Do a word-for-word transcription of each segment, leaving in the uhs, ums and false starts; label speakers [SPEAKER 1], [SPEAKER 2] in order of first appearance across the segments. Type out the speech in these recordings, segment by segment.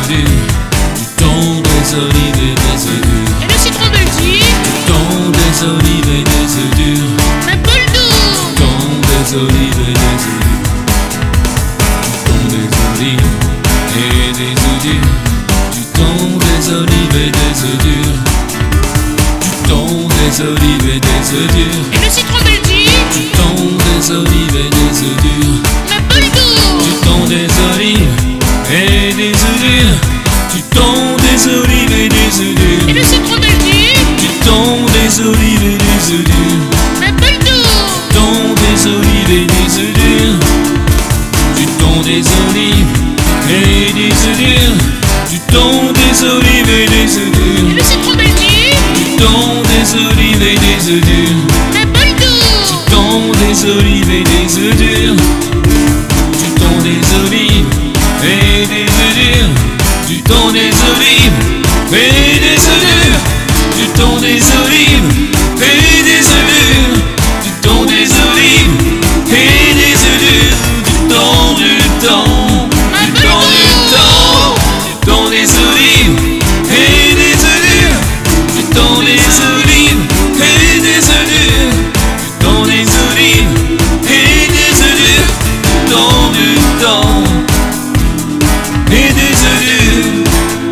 [SPEAKER 1] œufs durs, du thon, des olives et des œufs durs.
[SPEAKER 2] Et le citron belgique,
[SPEAKER 1] Du thon, des olives et des œufs durs,
[SPEAKER 2] un bol d'eau.
[SPEAKER 1] du thon, des olives et des œufs durs. Du thon, des olives et des œufs durs, du thon, des olives et des œufs durs. Du thon, des olives et des œufs durs.
[SPEAKER 2] Et le citron belgique,
[SPEAKER 1] Du thon, des olives et des œufs durs.
[SPEAKER 2] un bol d'eau.
[SPEAKER 1] Du thon, des olives et des œufs durs. Du thon, des olives et des œufs durs.
[SPEAKER 2] Et le citron belgique,
[SPEAKER 1] Du thon, des olives et des œufs durs.
[SPEAKER 2] un bol d'eau.
[SPEAKER 1] Du thon, des olives et des œufs durs. Du thon, des olives et des œufs durs. Du thon, des olives et des œufs
[SPEAKER 2] Et
[SPEAKER 1] durs.
[SPEAKER 2] le citron belgique,
[SPEAKER 1] Du thon, des olives et des œufs durs.
[SPEAKER 2] un bol d'eau.
[SPEAKER 1] Du thon, des olives et des œufs durs. Du thon, des olives et des œufs durs. Du thon, des olives et des œufs durs. Du thon, des olives et des œufs durs. Du thon, des olives et des œufs durs. Du thon, du thon, du thon, du thon. Du thon, des olives et des œufs durs. Du thon, des olives et des œufs durs. Du thon, des olives et des œufs durs. Du thon, du thon et des œufs durs.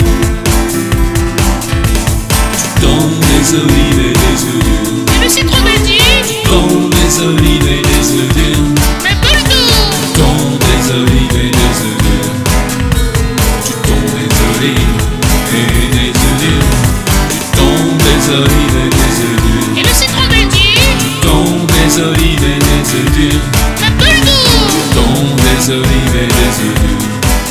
[SPEAKER 1] Du thon, des olives et des œufs durs.
[SPEAKER 2] Et le citron belgique,
[SPEAKER 1] Du thon, des olives et des œufs durs.
[SPEAKER 2] un bol d'eau.
[SPEAKER 1] Du thon, des olives et des œufs durs. Du thon, des olives et des œufs durs. Du thon, des olives et des œufs durs.
[SPEAKER 2] Et le citron belgique,
[SPEAKER 1] Du thon, des olives et des œufs durs.
[SPEAKER 2] un bol d'eau.
[SPEAKER 1] Du thon, des olives et des œufs durs.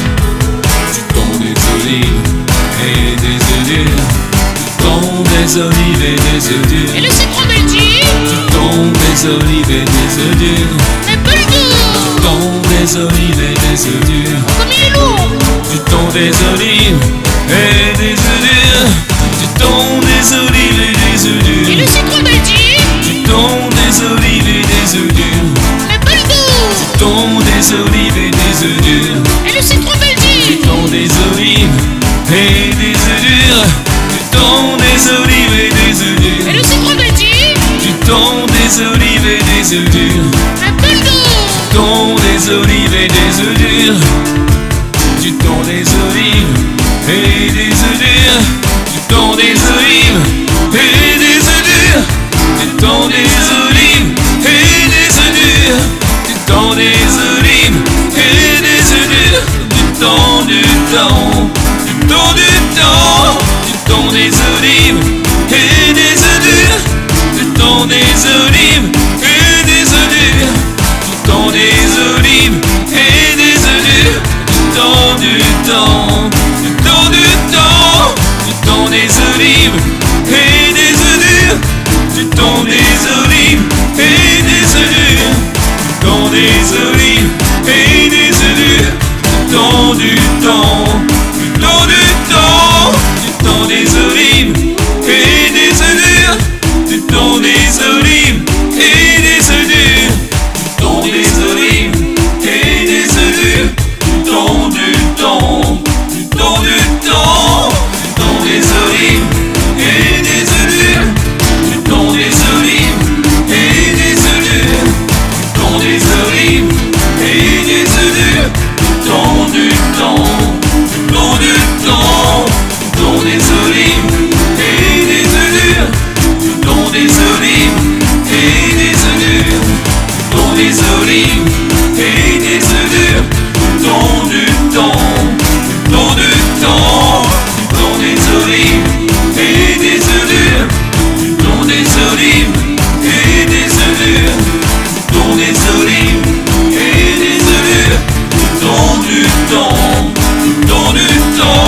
[SPEAKER 1] Du thon, des olives et des œufs durs. Du thon, des olives et des œufs durs.
[SPEAKER 2] Et le citron belgique,
[SPEAKER 1] Du thon, des olives et des œufs durs.
[SPEAKER 2] un bol d'eau.
[SPEAKER 1] Du thon, des olives et des œufs durs.
[SPEAKER 2] Comme il est lourd.
[SPEAKER 1] Du thon, des olives et des œufs durs. Du thon, des olives et des œufs
[SPEAKER 2] Et
[SPEAKER 1] durs.
[SPEAKER 2] le citron belgique,
[SPEAKER 1] Du thon, des olives et des œufs durs.
[SPEAKER 2] un bol d'eau.
[SPEAKER 1] Du thon, des olives et des œufs durs.
[SPEAKER 2] Et le citron
[SPEAKER 1] Du
[SPEAKER 2] belgique,
[SPEAKER 1] thon, des olives et des œufs durs. Du thon, des olives et des œufs
[SPEAKER 2] et
[SPEAKER 1] durs.
[SPEAKER 2] le citron belgique,
[SPEAKER 1] Du thon, des olives et des œufs durs.
[SPEAKER 2] un bol d'eau.
[SPEAKER 1] Du thon, des olives et des œufs durs. Du thon, des olives et des œufs durs. Du thon, des olives et des œufs durs. Du thon, des olives et des œufs durs. Du thon, des olives et des œufs durs. Du thon, du thon, du thon, du thon. Du thon, des olives et des œufs durs. Du thon, des olives et des œufs durs. Du thon, des olives et des œufs durs. Du thon, du thon, du thon, du thon. Du thon, des olives et des œufs durs. Du thon, des olives et des œufs durs. Du thon, des olives et des œufs durs. Du thon, du thon, du thon, du thon. Du thon, des olives et des œufs durs. Du thon, des olives et des œufs durs. Du thon, des olives et des œufs durs. Du thon, du thon, du thon, du thon. Du thon, des olives et des œufs durs. Du thon, des olives et des œufs durs. Du thon, des olives et des œufs durs. Du thon, du thon, du thon, du thon. Du thon, des olives et des œufs durs. Du thon, des olives et des œufs durs. Du thon, des olives et des œufs durs. Du thon, du thon, du thon, du thon. Du thon, des olives et des œufs durs. Du thon, des olives et des œufs durs. Du thon, des olives et des œufs durs. Du thon, du thon, du thon, du thon.